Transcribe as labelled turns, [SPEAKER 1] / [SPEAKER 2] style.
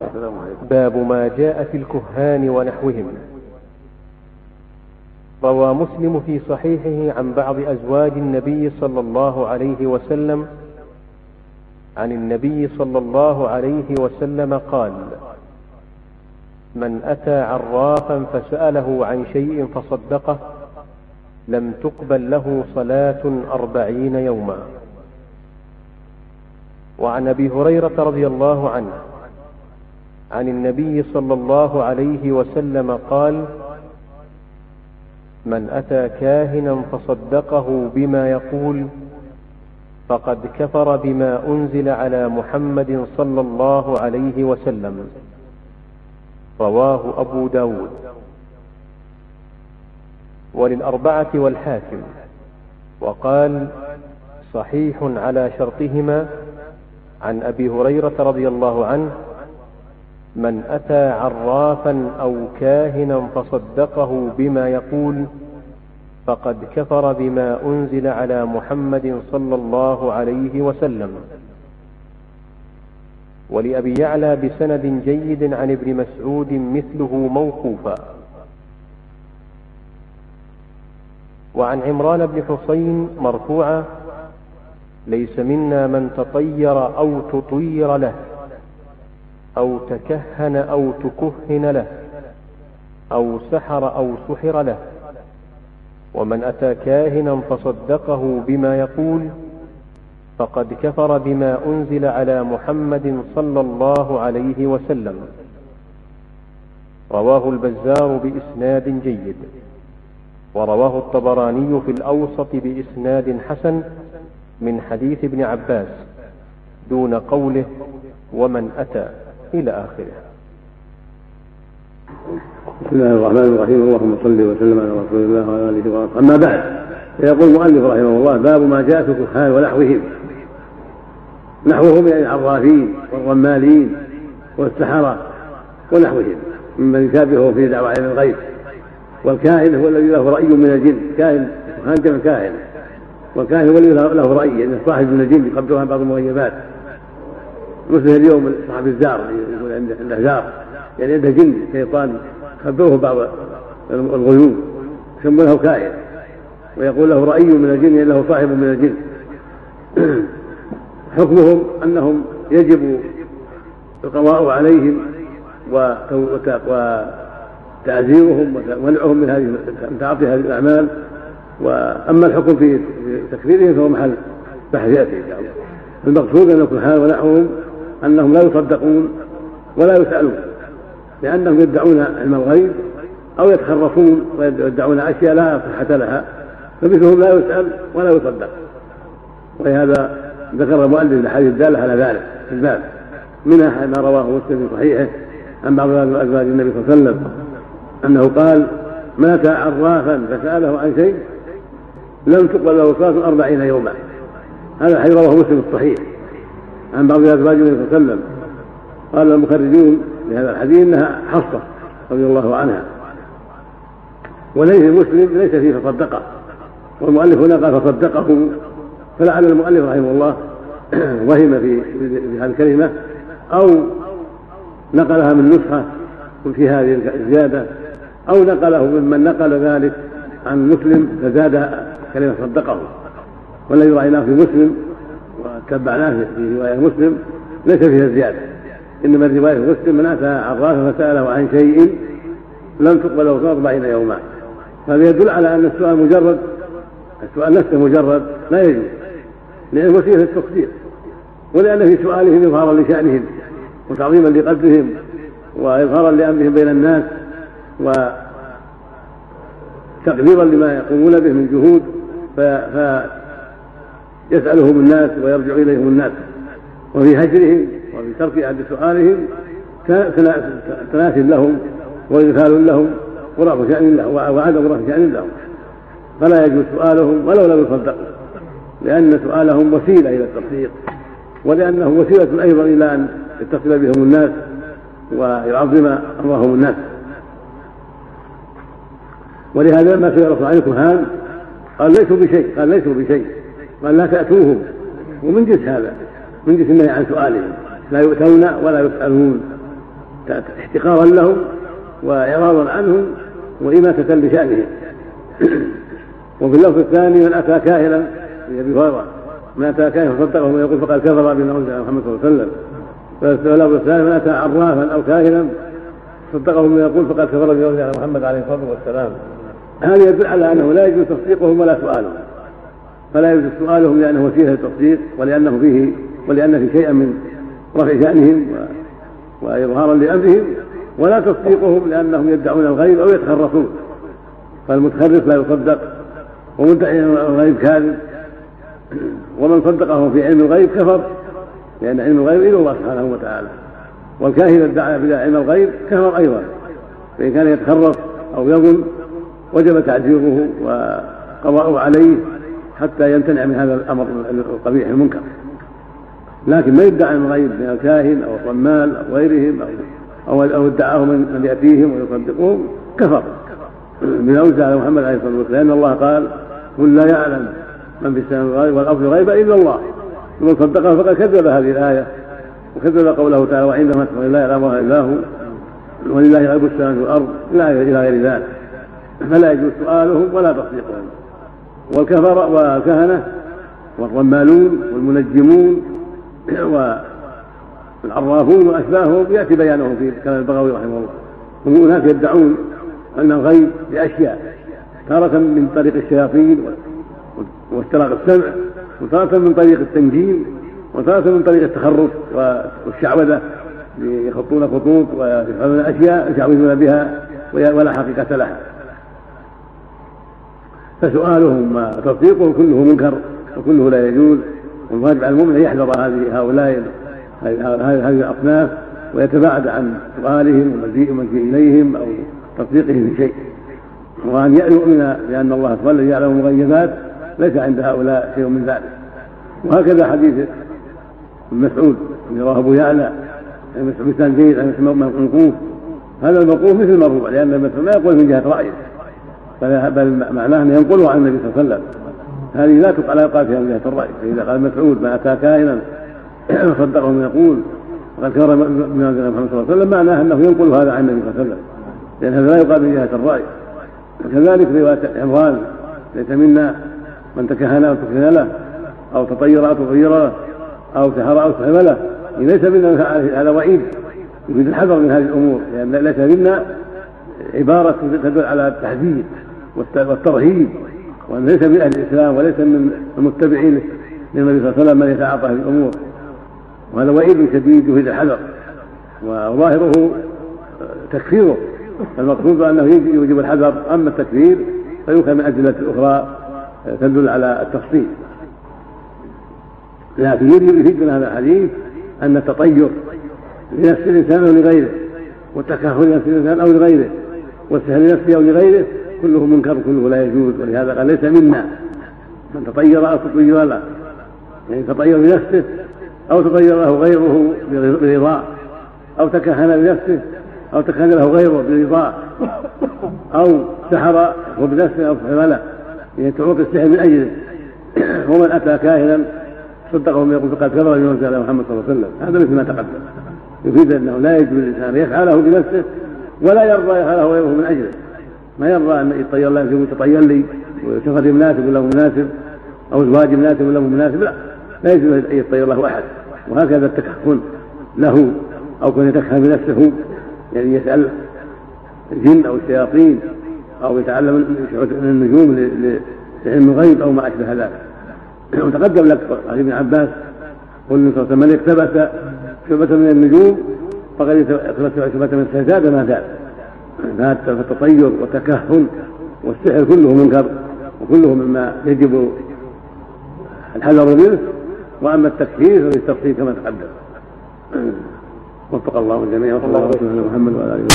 [SPEAKER 1] باب ما جاء في الكهان ونحوهم. روى مسلم في صحيحه عن بعض أزواج النبي صلى الله عليه وسلم عن النبي صلى الله عليه وسلم قال: من أتى عرافا فسأله عن شيء فصدقه لم تقبل له صلاة 40 يوما. وعن أبي هريرة رضي الله عنه عن النبي صلى الله عليه وسلم قال: من أتى كاهنا فصدقه بما يقول فقد كفر بما أنزل على محمد صلى الله عليه وسلم. رواه أبو داود. وللأربعة والحاكم، وقال: صحيح على شرطهما. عن أبي هريرة رضي الله عنه: من أتى عرافا أو كاهنا فصدقه بما يقول فقد كفر بما أنزل على محمد صلى الله عليه وسلم. ولأبي يعلى بسند جيد عن ابن مسعود مثله موقوفا. وعن عمران بن حصين مرفوعا: ليس منا من تطير أو تطير له أو تكهن أو تكهن له أو سحر أو سحر له. ومن أتى كاهنا فصدقه بما يقول فقد كفر بما أنزل على محمد صلى الله عليه وسلم. رواه البزار بإسناد جيد. ورواه الطبراني في الأوسط بإسناد حسن من حديث ابن عباس دون قوله ومن أتى إلى آخره.
[SPEAKER 2] بسم الله الرحمن الرحيم. اللهم صل وسلم على رسول الله وعلى آله وصحبه. أما بعد، فيقول المؤلف رحمه الله: باب ما جاء في الكهان ونحوهم. نحوهم يعني العرافين والرمالين والسحرة ونحوهم ممن يشابهه في دعوى علم الغيب. والكاهن هو الذي له رأي من الجن. كاهن جمع كاهن، والكاهن هو الذي له رأي، يعني صاحب من الجن يقدرها بعض المغيبات، مثل اليوم صاحب الزار يقول عنده زار، يعني عنده جن شيطان خبره بعض الغيوب يسمونه كاهن، ويقول له رأي من الجن، يعني له صاحب من الجن. حكمهم أنهم يجب القضاء عليهم وتعزيرهم ومنعهم من تعاطي هذه الأعمال. وأما الحكم في تكفيرهم فهو محل بحث يأتي إن شاء الله. المقصود أن الكهان ونحوهم أنهم لا يصدقون ولا يسألون، لأنهم يدعون علم الغيب أو يتخرصون ويدعون أشياء لا صحة لها، فمثلهم لا يسأل ولا يصدق. ولهذا ذكر المؤلف الأحاديث الدالة على ذلك في الباب، منها ما رواه مسلم في صحيحه عن بعض أزواج النبي صلى الله عليه وسلم أنه قال: من أتى عرافا فسأله عن شيء لم تقبل له صلاة 40 يوما. هذا الحديث رواه مسلم الصحيح عن بعض أزواج النبي صلى الله عليه وسلم. قال المخرجون لهذا الحديث إنها حصة رضي الله عنها، وليس مسلم ليس فيه فصدقه، والمؤلف هنا قال فصدقه، فلعل المؤلف رحمه الله وهم في هذه الكلمة أو نقلها من نسخة في هذه الزيادة، أو نقله ممن نقل ذلك عن مسلم فزاد كلمة صدقه. والذي رأيناه في مسلم وتبعناه في رواية مسلم ليس فيها زيادة، إنما الرواية مسلم: من أتى عرافا فسأله عن شيء لم تقبل له 40 يوما. هذا يدل على أن السؤال مجرد، السؤال نفسه مجرد لا يجوز، لأن وسيلة التصديق، ولأن في سؤالهم إظهارا لشأنهم وتعظيما لقدرهم وإظهارا لأمرهم بين الناس وتقديرا لما يقومون به من جهود، فيسألهم الناس ويرجع إليهم الناس. وفي هجرهم وفي ترك أحد سؤالهم تناس لهم وإغفال لهم ورفع شأن لهم وعدم رفع شأن لهم، فلا يجوز سؤالهم ولو لم يصدقوا، لأن سؤالهم وسيلة إلى التصديق، ولأنه وسيلة أيضا إلى أن يتصل بهم الناس ويعظم أمرهم الناس. ولهذا ما سئل الرسول عن الكهان قال ليسوا بشيء، قال لا تأتوهم، ومن جنس هذا، من جنس النهي عن سؤالهم، لا يؤتون ولا يسألون. احتقارا لهم وإعراضا عنهم وإماتة لشأنهم. وفي اللفظ الثاني: من أتى كاهنا، في أبي هريرة: من أتى كاهنا فصدقه ويقول فقد كفر بما أنزل على محمد صلى الله عليه وسلم. واللفظ الثاني: من أتى عرافا أو كاهنا صدقه ويقول فقد كفر بما أنزل على محمد عليه الصلاة والسلام. هذا يدل على أنه لا يجوز تصديقهم ولا سؤالهم، فلا يجوز سؤالهم لأنه وسيلة للتصديق ولأن في شيئا من رفع شأنهم وإظهارا لأمرهم، ولا تصديقهم لأنهم يدعون الغيب أو يتخرصون، فالمتخرص لا يصدق ومدعي الغيب كاذب، ومن صدقه في علم الغيب كفر، لأن علم الغيب إلى الله سبحانه وتعالى، والكاهن ادعى بلا علم الغيب كفر أيضا، فإن كان يتخرص أو يظن وجب تعذيره وقضاؤه عليه حتى يمتنع من هذا الأمر القبيح المنكر. لكن ما يدعى علم الغيب من الكاهن أو الرمال أو غيرهم أو ادعاه من يأتيهم ويصدقهم كفر من أنزل على محمد عليه الصلاة والسلام، لأن الله قال: قل لا يعلم من في السماء والأرض الغيب إلا الله، ومن صدقه فقد كذب هذه الآية وكذب قوله تعالى: وعنده مفاتيح لا يعلمها إلا هو ولله غيب السماوات والأرض إلى غير ذلك. فلا يجوز سؤالهم ولا تصديقهم. والكفر والكهنة والرمالون والمنجمون والعرافون وأشباههم يأتي بيانهم في كلام البغوي رحمه الله. هم هناك يدعون أن الغيب بأشياء، تارة من طريق الشياطين واستراق السمع، وتارة من طريق التنجيم، وتارة من طريق التخرص والشعوذة، يخطون خطوط ويفعلون أشياء يشعوذون بها ولا حقيقة لها. فسؤالهم وتصديقهم كله منكر وكله لا يجوز، والواجب على المؤمن أن يحذر هذه الأصناف ويتباعد عن سؤالهم ومجيء إليهم أو تصديقهم بشيء، وأن يؤمن بأن الله سبحانه الذي يعلم المغيبات ليس عند هؤلاء شيء من ذلك. وهكذا حديث ابن مسعود الذي رواه أبو يعلى: مثال جيد عن الموقوف، هذا الموقوف مثل المرفوع، لأن ابن مسعود لا يقول من جهة رأيه، بل معناه أن ينقله عن النبي صلى الله عليه وسلم. هذه لا يقال فيها من جهة الرأي. فإذا قال مسعود: ما أتى كاهنا صدقه من يقول وقد كفر بما أنزل على محمد صلى الله عليه وسلم، معناه أنه ينقل هذا عن النبي صلى الله عليه وسلم، لأن هذا لا يقال من جهة الرأي. وكذلك رواية عمران: ليس منا من تكهن أو تكهن له أو تطير أو تطير له أو سحر أو سحر له، ليس منا، هذا وعيد يريد الحذر من هذه الأمور، لأن ليس منا عبارة تدل على التحذير والترهيب، وأن ليس من أهل الإسلام وليس من المتبعين للنبي صلى الله عليه وسلم من يتعاطى هذه الأمور، وهذا وعيد شديد يريد الحذر، وظاهره تكفيره، فالمقصود أنه يوجب الحذر. أما التكفير فيمكن من أدلة أخرى تدل على التفصيل. لكن يفيد من هذا الحديث أن التطير لنفس الإنسان أو لغيره، والتكهن لنفس الإنسان أو لغيره، والسحر لنفسه أو لغيره كله منكر كله لا يجوز. ولهذا قال: ليس منا من تطير أو تطير له، يعني تطير بنفسه أو تطير له غيره برضاه، أو تكهن بنفسه أو تكهن له غيره برضاه، أو سحر هو بنفسه أو سحر له، يعني تعوق السحر من أجله. ومن أتى كاهنا صدقه من يقول فقد كفر بما أنزل على محمد صلى الله عليه وسلم. هذا مثل ما تقدم، يفيد أنه لا يجوز الإنسان يفعله بنفسه ولا يرضى يفعله غيره من أجله. ما يرضى أن يطير الله يقول تطير لي وسفري مناسب ولا مناسب أو زواجي مناسب ولا مناسب، لا يجوز أن يطير له أحد. وهكذا التكهن له أو كان يتكهن بنفسه، يعني يسأل الجن أو الشياطين أو يتعلم من النجوم لعلم الغيب أو ما أشبه ذلك. وتقدم لك عن ابن عباس قل من اقتبس شعبة من النجوم فقد اقتبس شعبة من السجاد ما زال. فالتطير والتكهن والسحر كله منكر وكله مما يجب الحذر منه. وأما التكفير فللتفصيل كما تقدم. وفق الله الجميع وصلى الله على محمد وعلى آله وسلم.